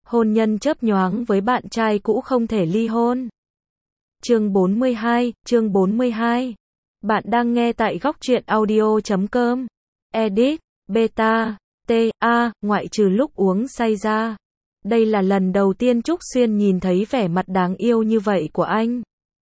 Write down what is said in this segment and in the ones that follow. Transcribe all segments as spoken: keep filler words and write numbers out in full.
hôn nhân chớp nhoáng với bạn trai cũ không thể ly hôn. Chương bốn mươi hai, chương bốn mươi hai. Bạn đang nghe tại góc truyện audio chấm com. Edit, beta, T, A, ngoại trừ lúc uống say ra. Đây là lần đầu tiên Trúc Xuyên nhìn thấy vẻ mặt đáng yêu như vậy của anh.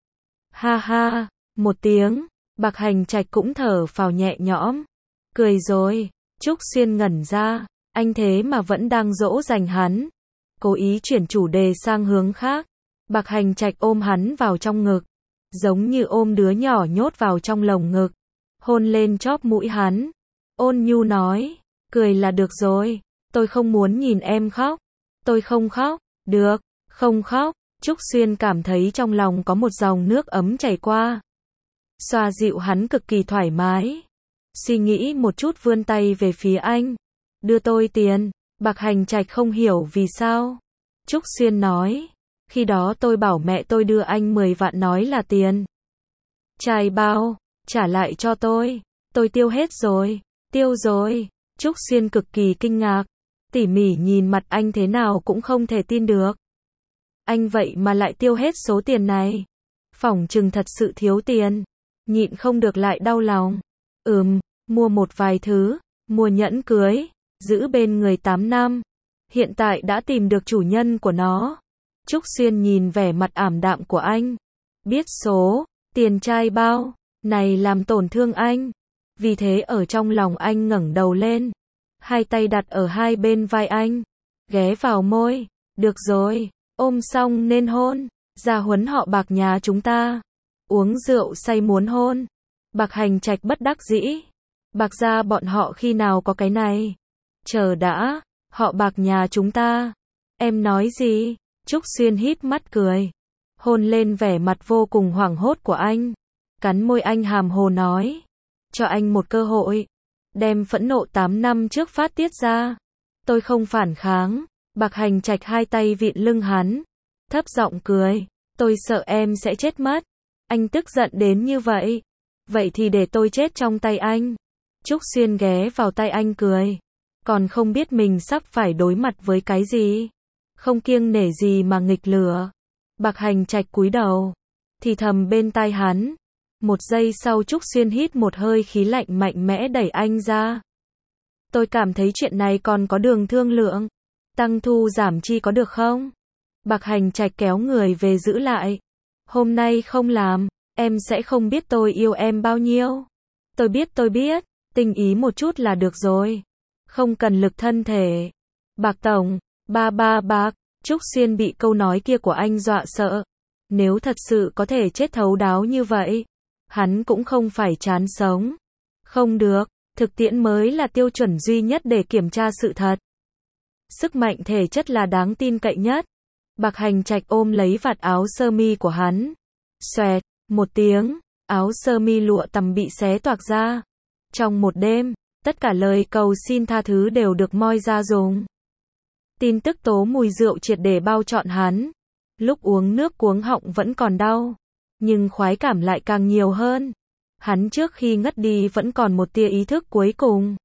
Ha ha, một tiếng, Bạc Hành Trạch cũng thở phào nhẹ nhõm. Cười rồi, Trúc Xuyên ngẩn ra, anh thế mà vẫn đang dỗ dành hắn. Cố ý chuyển chủ đề sang hướng khác. Bạc Hành Trạch ôm hắn vào trong ngực, giống như ôm đứa nhỏ nhốt vào trong lồng ngực, hôn lên chóp mũi hắn. Ôn nhu nói, cười là được rồi, tôi không muốn nhìn em khóc. Tôi không khóc, được, không khóc. Trúc Xuyên cảm thấy trong lòng có một dòng nước ấm chảy qua. Xoa dịu hắn cực kỳ thoải mái. Suy nghĩ một chút vươn tay về phía anh. Đưa tôi tiền. Bạc Hành Trạch không hiểu vì sao. Trúc Xuyên nói, khi đó tôi bảo mẹ tôi đưa anh mười vạn nói là tiền trai bao, trả lại cho tôi. Tôi tiêu hết rồi, tiêu rồi. Trúc Xuyên cực kỳ kinh ngạc, tỉ mỉ nhìn mặt anh thế nào cũng không thể tin được. Anh vậy mà lại tiêu hết số tiền này. Phỏng chừng thật sự thiếu tiền. Nhịn không được lại đau lòng. Ừm, mua một vài thứ, mua nhẫn cưới, giữ bên người tám năm. Hiện tại đã tìm được chủ nhân của nó. Trúc Xuyên nhìn vẻ mặt ảm đạm của anh. Biết số, tiền trai bao, này làm tổn thương anh. Vì thế ở trong lòng anh ngẩng đầu lên. Hai tay đặt ở hai bên vai anh. Ghé vào môi. Được rồi, ôm xong nên hôn. Gia huấn họ Bạc nhà chúng ta. Uống rượu say muốn hôn. Bạc Hành Trạch bất đắc dĩ. Bạc gia bọn họ khi nào có cái này. Chờ đã, họ Bạc nhà chúng ta. Em nói gì? Trúc Xuyên híp mắt cười. Hôn lên vẻ mặt vô cùng hoảng hốt của anh. Cắn môi anh hàm hồ nói. Cho anh một cơ hội. Đem phẫn nộ tám năm trước phát tiết ra. Tôi không phản kháng. Bạc Hành Trạch hai tay vịn lưng hắn. Thấp giọng cười. Tôi sợ em sẽ chết mất. Anh tức giận đến như vậy. Vậy thì để tôi chết trong tay anh. Trúc Xuyên ghé vào tay anh cười. Còn không biết mình sắp phải đối mặt với cái gì. Không kiêng nể gì mà nghịch lửa. Bạc Hành Trạch cúi đầu. Thì thầm bên tai hắn. Một giây sau Trúc Xuyên hít một hơi khí lạnh mạnh mẽ đẩy anh ra. Tôi cảm thấy chuyện này còn có đường thương lượng. Tăng thu giảm chi có được không? Bạc Hành Trạch kéo người về giữ lại. Hôm nay không làm, em sẽ không biết tôi yêu em bao nhiêu. Tôi biết tôi biết, tinh ý một chút là được rồi. Không cần lực thân thể. Bạc Tổng, ba ba bạc, Trúc Xuyên bị câu nói kia của anh dọa sợ. Nếu thật sự có thể chết thấu đáo như vậy, hắn cũng không phải chán sống. Không được, thực tiễn mới là tiêu chuẩn duy nhất để kiểm tra sự thật. Sức mạnh thể chất là đáng tin cậy nhất. Bạc Hành Trạch ôm lấy vạt áo sơ mi của hắn. Xoẹt, một tiếng, áo sơ mi lụa tằm bị xé toạc ra. Trong một đêm, tất cả lời cầu xin tha thứ đều được moi ra dùng. Tin tức tố mùi rượu triệt để bao trọn hắn. Lúc uống nước cuống họng vẫn còn đau, nhưng khoái cảm lại càng nhiều hơn. Hắn trước khi ngất đi vẫn còn một tia ý thức cuối cùng.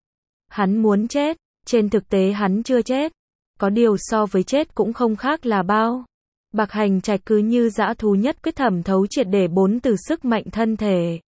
Hắn muốn chết, trên thực tế hắn chưa chết. Có điều so với chết cũng không khác là bao. Bạc Hành Trạch cứ như dã thú nhất quyết thẩm thấu triệt để bốn từ sức mạnh thân thể.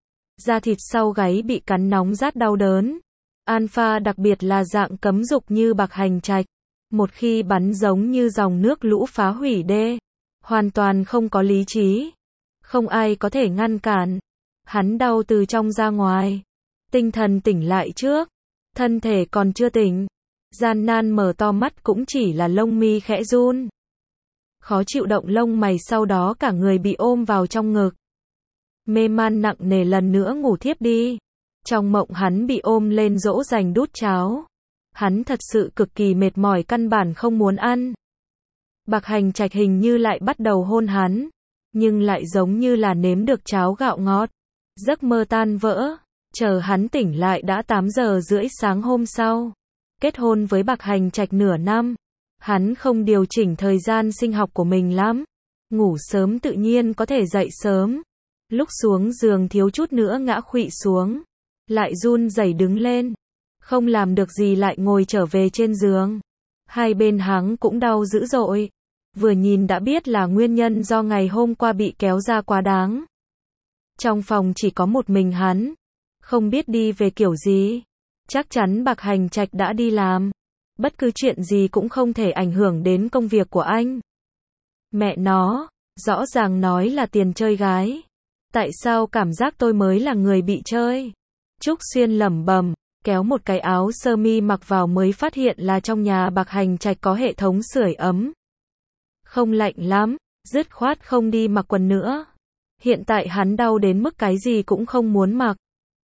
Da thịt sau gáy bị cắn nóng rát đau đớn. Alpha đặc biệt là dạng cấm dục như Bạc Hành Trạch. Một khi bắn giống như dòng nước lũ phá hủy đê. Hoàn toàn không có lý trí. Không ai có thể ngăn cản. Hắn đau từ trong ra ngoài. Tinh thần tỉnh lại trước. Thân thể còn chưa tỉnh. Gian nan mở to mắt cũng chỉ là lông mi khẽ run. Khó chịu động lông mày sau đó cả người bị ôm vào trong ngực. Mê man nặng nề lần nữa ngủ thiếp đi. Trong mộng hắn bị ôm lên dỗ dành đút cháo. Hắn thật sự cực kỳ mệt mỏi căn bản không muốn ăn. Bạc Hành Trạch hình như lại bắt đầu hôn hắn. Nhưng lại giống như là nếm được cháo gạo ngọt. Giấc mơ tan vỡ. Chờ hắn tỉnh lại đã tám giờ rưỡi sáng hôm sau. Kết hôn với Bạc Hành Trạch nửa năm. Hắn không điều chỉnh thời gian sinh học của mình lắm. Ngủ sớm tự nhiên có thể dậy sớm. Lúc xuống giường thiếu chút nữa ngã khuỵu xuống. Lại run rẩy đứng lên. Không làm được gì lại ngồi trở về trên giường. Hai bên háng cũng đau dữ dội. Vừa nhìn đã biết là nguyên nhân do ngày hôm qua bị kéo ra quá đáng. Trong phòng chỉ có một mình hắn. Không biết đi về kiểu gì. Chắc chắn Bạc Hành Trạch đã đi làm. Bất cứ chuyện gì cũng không thể ảnh hưởng đến công việc của anh. Mẹ nó, rõ ràng nói là tiền chơi gái. Tại sao cảm giác tôi mới là người bị chơi? Trúc Xuyên lẩm bẩm, kéo một cái áo sơ mi mặc vào mới phát hiện là trong nhà Bạc Hành Trạch có hệ thống sưởi ấm. Không lạnh lắm, dứt khoát không đi mặc quần nữa. Hiện tại hắn đau đến mức cái gì cũng không muốn mặc.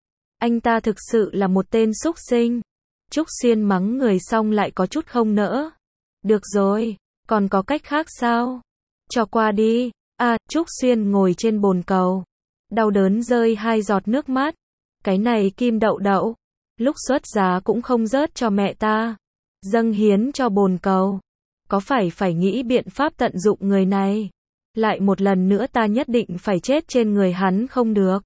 Anh ta thực sự là một tên xúc sinh. Trúc Xuyên mắng người xong lại có chút không nỡ. Được rồi, còn có cách khác sao? Cho qua đi. À, Trúc Xuyên ngồi trên bồn cầu. Đau đớn rơi hai giọt nước mắt. Cái này Kim Đậu Đậu. Lúc xuất giá cũng không rớt cho mẹ ta. Dâng hiến cho bồn cầu. Có phải phải nghĩ biện pháp tận dụng người này? Lại một lần nữa ta nhất định phải chết trên người hắn không được.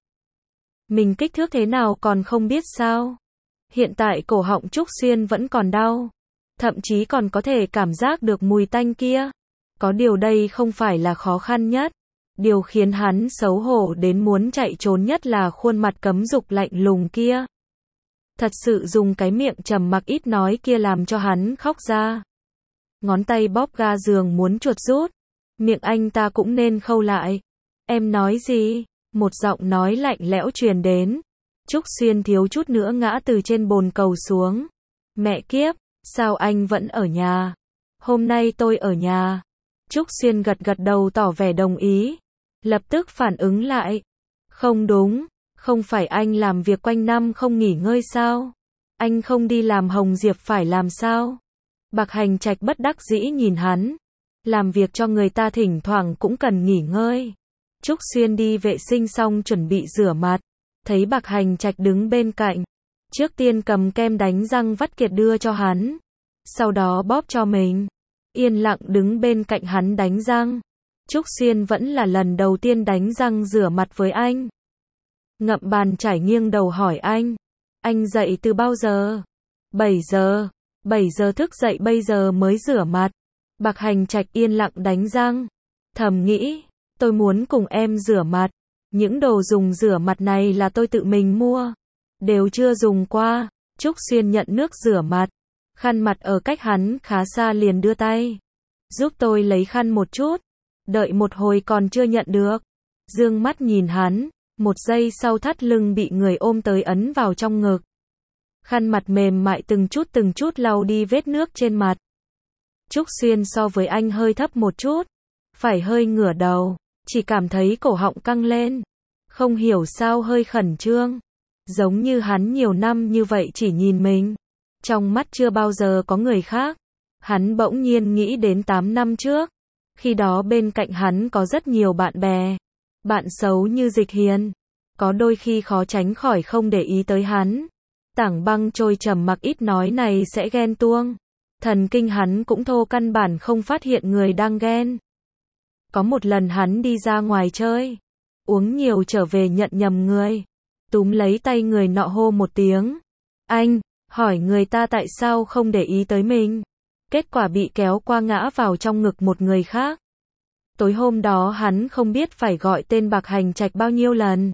Mình kích thước thế nào còn không biết sao? Hiện tại cổ họng Trúc Xuyên vẫn còn đau. Thậm chí còn có thể cảm giác được mùi tanh kia. Có điều đây không phải là khó khăn nhất. Điều khiến hắn xấu hổ đến muốn chạy trốn nhất là khuôn mặt cấm dục lạnh lùng kia. Thật sự dùng cái miệng trầm mặc ít nói kia làm cho hắn khóc ra. Ngón tay bóp ga giường muốn chuột rút. Miệng anh ta cũng nên khâu lại. Em nói gì? Một giọng nói lạnh lẽo truyền đến. Trúc Xuyên thiếu chút nữa ngã từ trên bồn cầu xuống. Mẹ kiếp, sao anh vẫn ở nhà? Hôm nay tôi ở nhà. Trúc Xuyên gật gật đầu tỏ vẻ đồng ý. Lập tức phản ứng lại. Không đúng, không phải anh làm việc quanh năm không nghỉ ngơi sao? Anh không đi làm Hồng Diệp phải làm sao? Bạc Hành Trạch bất đắc dĩ nhìn hắn. Làm việc cho người ta thỉnh thoảng cũng cần nghỉ ngơi. Trúc Xuyên đi vệ sinh xong chuẩn bị rửa mặt. Thấy Bạc Hành Trạch đứng bên cạnh. Trước tiên cầm kem đánh răng vắt kiệt đưa cho hắn. Sau đó bóp cho mình. Yên lặng đứng bên cạnh hắn đánh răng. Trúc Xuyên vẫn là lần đầu tiên đánh răng rửa mặt với anh. Ngậm bàn chải nghiêng đầu hỏi anh. Anh dậy từ bao giờ? bảy giờ. bảy giờ thức dậy bây giờ mới rửa mặt. Bạc Hành Trạch yên lặng đánh răng. Thầm nghĩ, tôi muốn cùng em rửa mặt. Những đồ dùng rửa mặt này là tôi tự mình mua. Đều chưa dùng qua. Trúc Xuyên nhận nước rửa mặt. Khăn mặt ở cách hắn khá xa liền đưa tay. Giúp tôi lấy khăn một chút. Đợi một hồi còn chưa nhận được. Dương mắt nhìn hắn. Một giây sau thắt lưng bị người ôm tới ấn vào trong ngực. Khăn mặt mềm mại từng chút từng chút lau đi vết nước trên mặt. Trúc Xuyên so với anh hơi thấp một chút. Phải hơi ngửa đầu. Chỉ cảm thấy cổ họng căng lên. Không hiểu sao hơi khẩn trương. Giống như hắn nhiều năm như vậy chỉ nhìn mình. Trong mắt chưa bao giờ có người khác. Hắn bỗng nhiên nghĩ đến tám năm trước. Khi đó bên cạnh hắn có rất nhiều bạn bè. Bạn xấu như Dịch Hiền. Có đôi khi khó tránh khỏi không để ý tới hắn. Tảng băng trôi trầm mặc ít nói này sẽ ghen tuông. Thần kinh hắn cũng thô căn bản không phát hiện người đang ghen. Có một lần hắn đi ra ngoài chơi. Uống nhiều trở về nhận nhầm người. Túm lấy tay người nọ hô một tiếng. Anh, hỏi người ta tại sao không để ý tới mình. Kết quả bị kéo qua ngã vào trong ngực một người khác. Tối hôm đó hắn không biết phải gọi tên Bạc Hành Trạch bao nhiêu lần.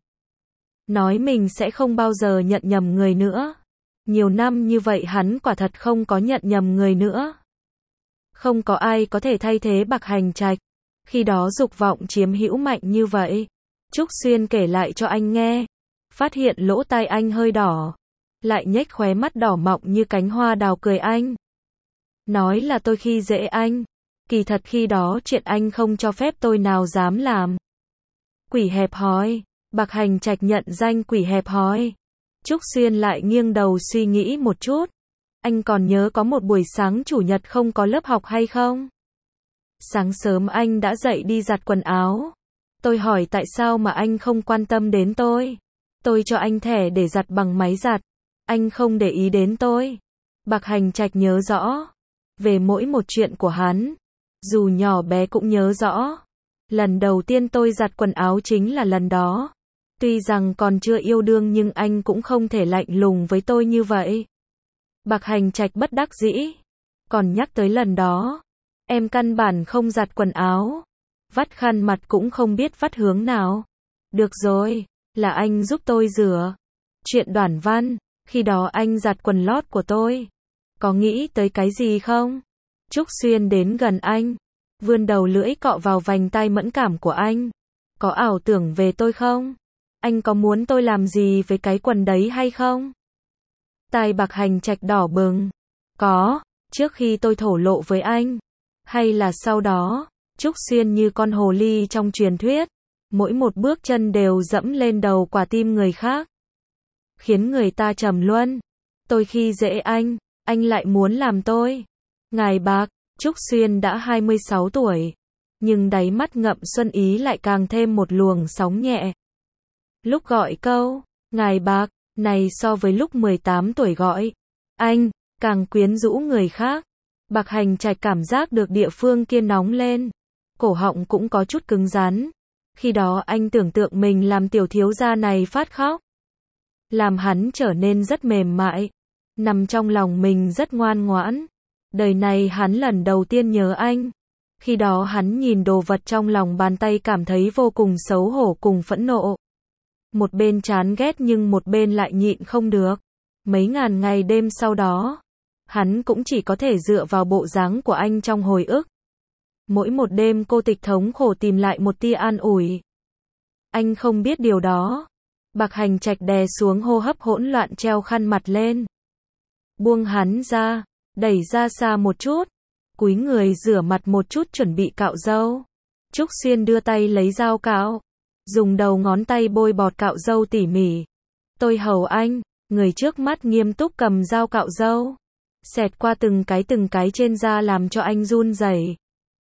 Nói mình sẽ không bao giờ nhận nhầm người nữa. Nhiều năm như vậy hắn quả thật không có nhận nhầm người nữa. Không có ai có thể thay thế Bạc Hành Trạch. Khi đó dục vọng chiếm hữu mạnh như vậy. Trúc Xuyên kể lại cho anh nghe. Phát hiện lỗ tai anh hơi đỏ. Lại nhếch khóe mắt đỏ mọng như cánh hoa đào cười anh. Nói là tôi khi dễ anh. Kỳ thật khi đó chuyện anh không cho phép tôi nào dám làm. Quỷ hẹp hòi. Bạc Hành Trạch nhận danh quỷ hẹp hòi. Trúc Xuyên lại nghiêng đầu suy nghĩ một chút. Anh còn nhớ có một buổi sáng chủ nhật không có lớp học hay không? Sáng sớm anh đã dậy đi giặt quần áo. Tôi hỏi tại sao mà anh không quan tâm đến tôi. Tôi cho anh thẻ để giặt bằng máy giặt. Anh không để ý đến tôi. Bạc Hành Trạch nhớ rõ. Về mỗi một chuyện của hắn. Dù nhỏ bé cũng nhớ rõ. Lần đầu tiên tôi giặt quần áo chính là lần đó. Tuy rằng còn chưa yêu đương nhưng anh cũng không thể lạnh lùng với tôi như vậy. Bạc Hành Trạch bất đắc dĩ. Còn nhắc tới lần đó, em căn bản không giặt quần áo. Vắt khăn mặt cũng không biết vắt hướng nào. Được rồi, là anh giúp tôi rửa. Chuyện Đoản Văn, khi đó anh giặt quần lót của tôi. Có nghĩ tới cái gì không? Trúc Xuyên đến gần anh, vươn đầu lưỡi cọ vào vành tai mẫn cảm của anh. Có ảo tưởng về tôi không? Anh có muốn tôi làm gì với cái quần đấy hay không? Tai Bạc Hành Trạch đỏ bừng. Có, trước khi tôi thổ lộ với anh. Hay là sau đó? Trúc Xuyên như con hồ ly trong truyền thuyết. Mỗi một bước chân đều dẫm lên đầu quả tim người khác. Khiến người ta trầm luân. Tôi khi dễ anh, anh lại muốn làm tôi. Ngài Bạc, Trúc Xuyên đã hai mươi sáu tuổi. Nhưng đáy mắt ngậm xuân ý lại càng thêm một luồng sóng nhẹ. Lúc gọi câu, Ngài Bạc, này so với lúc mười tám tuổi gọi, anh, càng quyến rũ người khác. Bạc Hành Trạch cảm giác được địa phương kia nóng lên. Cổ họng cũng có chút cứng rắn. Khi đó anh tưởng tượng mình làm tiểu thiếu gia này phát khóc. Làm hắn trở nên rất mềm mại. Nằm trong lòng mình rất ngoan ngoãn. Đời này hắn lần đầu tiên nhớ anh. Khi đó hắn nhìn đồ vật trong lòng bàn tay cảm thấy vô cùng xấu hổ cùng phẫn nộ. Một bên chán ghét nhưng một bên lại nhịn không được. Mấy ngàn ngày đêm sau đó, hắn cũng chỉ có thể dựa vào bộ dáng của anh trong hồi ức. Mỗi một đêm cô tịch thống khổ tìm lại một tia an ủi. Anh không biết điều đó. Bạc Hành Trạch đè xuống hô hấp hỗn loạn treo khăn mặt lên. Buông hắn ra, đẩy ra xa một chút. Cúi người rửa mặt một chút chuẩn bị cạo râu. Trúc Xuyên đưa tay lấy dao cạo. Dùng đầu ngón tay bôi bọt cạo râu tỉ mỉ. Tôi hầu anh, người trước mắt nghiêm túc cầm dao cạo râu. Xẹt qua từng cái từng cái trên da làm cho anh run rẩy.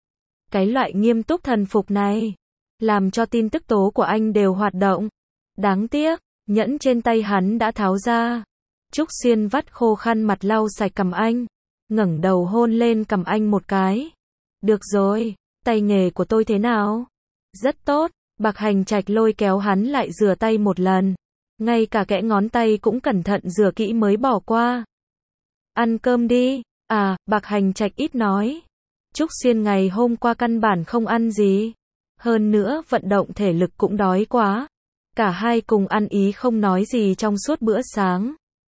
Cái loại nghiêm túc thần phục này, làm cho tin tức tố của anh đều hoạt động. Đáng tiếc, nhẫn trên tay hắn đã tháo ra. Trúc Xuyên vắt khô khăn mặt lau sạch cằm anh. Ngẩng đầu hôn lên cằm anh một cái. Được rồi, tay nghề của tôi thế nào? Rất tốt. Bạc Hành Trạch lôi kéo hắn lại rửa tay một lần. Ngay cả kẽ ngón tay cũng cẩn thận rửa kỹ mới bỏ qua. Ăn cơm đi. À, Bạc Hành Trạch ít nói. Trúc Xuyên ngày hôm qua căn bản không ăn gì. Hơn nữa vận động thể lực cũng đói quá. Cả hai cùng ăn ý không nói gì trong suốt bữa sáng.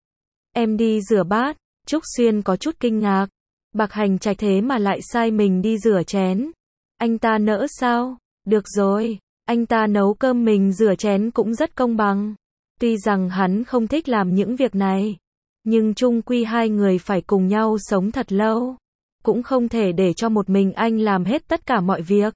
Em đi rửa bát. Trúc Xuyên có chút kinh ngạc. Bạc Hành Trạch thế mà lại sai mình đi rửa chén. Anh ta nỡ sao? Được rồi. Anh ta nấu cơm mình rửa chén cũng rất công bằng. Tuy rằng hắn không thích làm những việc này. Nhưng chung quy hai người phải cùng nhau sống thật lâu. Cũng không thể để cho một mình anh làm hết tất cả mọi việc.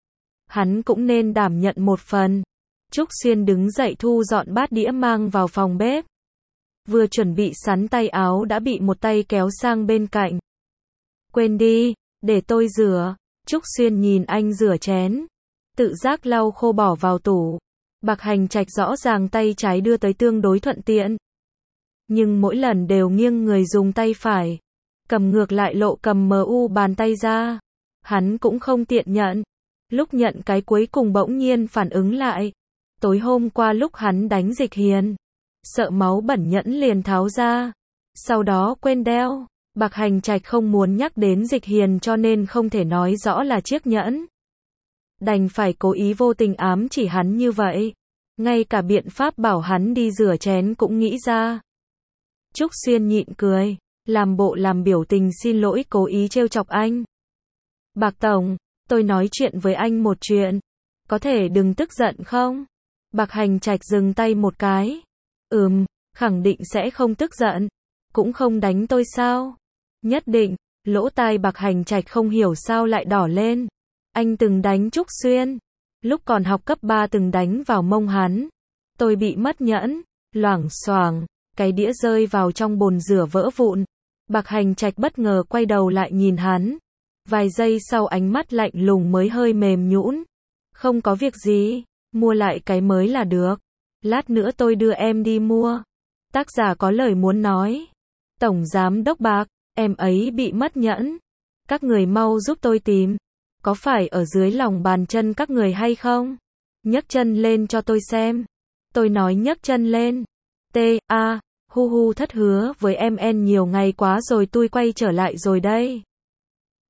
Hắn cũng nên đảm nhận một phần. Trúc Xuyên đứng dậy thu dọn bát đĩa mang vào phòng bếp. Vừa chuẩn bị sắn tay áo đã bị một tay kéo sang bên cạnh. Quên đi, để tôi rửa. Trúc Xuyên nhìn anh rửa chén. Tự giác lau khô bỏ vào tủ. Bạc Hành Trạch rõ ràng tay trái đưa tới tương đối thuận tiện. Nhưng mỗi lần đều nghiêng người dùng tay phải. Cầm ngược lại lộ cầm mờ u bàn tay ra. Hắn cũng không tiện nhận. Lúc nhận cái cuối cùng bỗng nhiên phản ứng lại. Tối hôm qua lúc hắn đánh Dịch Hiền. Sợ máu bẩn nhẫn liền tháo ra. Sau đó quên đeo. Bạc Hành Trạch không muốn nhắc đến Dịch Hiền cho nên không thể nói rõ là chiếc nhẫn. Đành phải cố ý vô tình ám chỉ hắn như vậy. Ngay cả biện pháp bảo hắn đi rửa chén cũng nghĩ ra. Trúc Xuyên nhịn cười. Làm bộ làm biểu tình xin lỗi cố ý trêu chọc anh. Bạc Tổng, tôi nói chuyện với anh một chuyện. Có thể đừng tức giận không? Bạc Hành Trạch dừng tay một cái. Ừm, khẳng định sẽ không tức giận. Cũng không đánh tôi sao? Nhất định. Lỗ tai Bạc Hành Trạch không hiểu sao lại đỏ lên. Anh từng đánh Trúc Xuyên. Lúc còn học cấp ba từng đánh vào mông hắn. Tôi bị mất nhẫn. Loảng xoảng, cái đĩa rơi vào trong bồn rửa vỡ vụn. Bạc Hành Trạch bất ngờ quay đầu lại nhìn hắn. Vài giây sau ánh mắt lạnh lùng mới hơi mềm nhũn. Không có việc gì, mua lại cái mới là được. Lát nữa tôi đưa em đi mua. Tác giả có lời muốn nói. Tổng giám đốc Bạc, em ấy bị mất nhẫn. Các người mau giúp tôi tìm. Có phải ở dưới lòng bàn chân các người hay không? Nhấc chân lên cho tôi xem. Tôi nói nhấc chân lên. T, A, hu hu thất hứa với em en nhiều ngày quá rồi tôi quay trở lại rồi đây.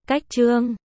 Cách chương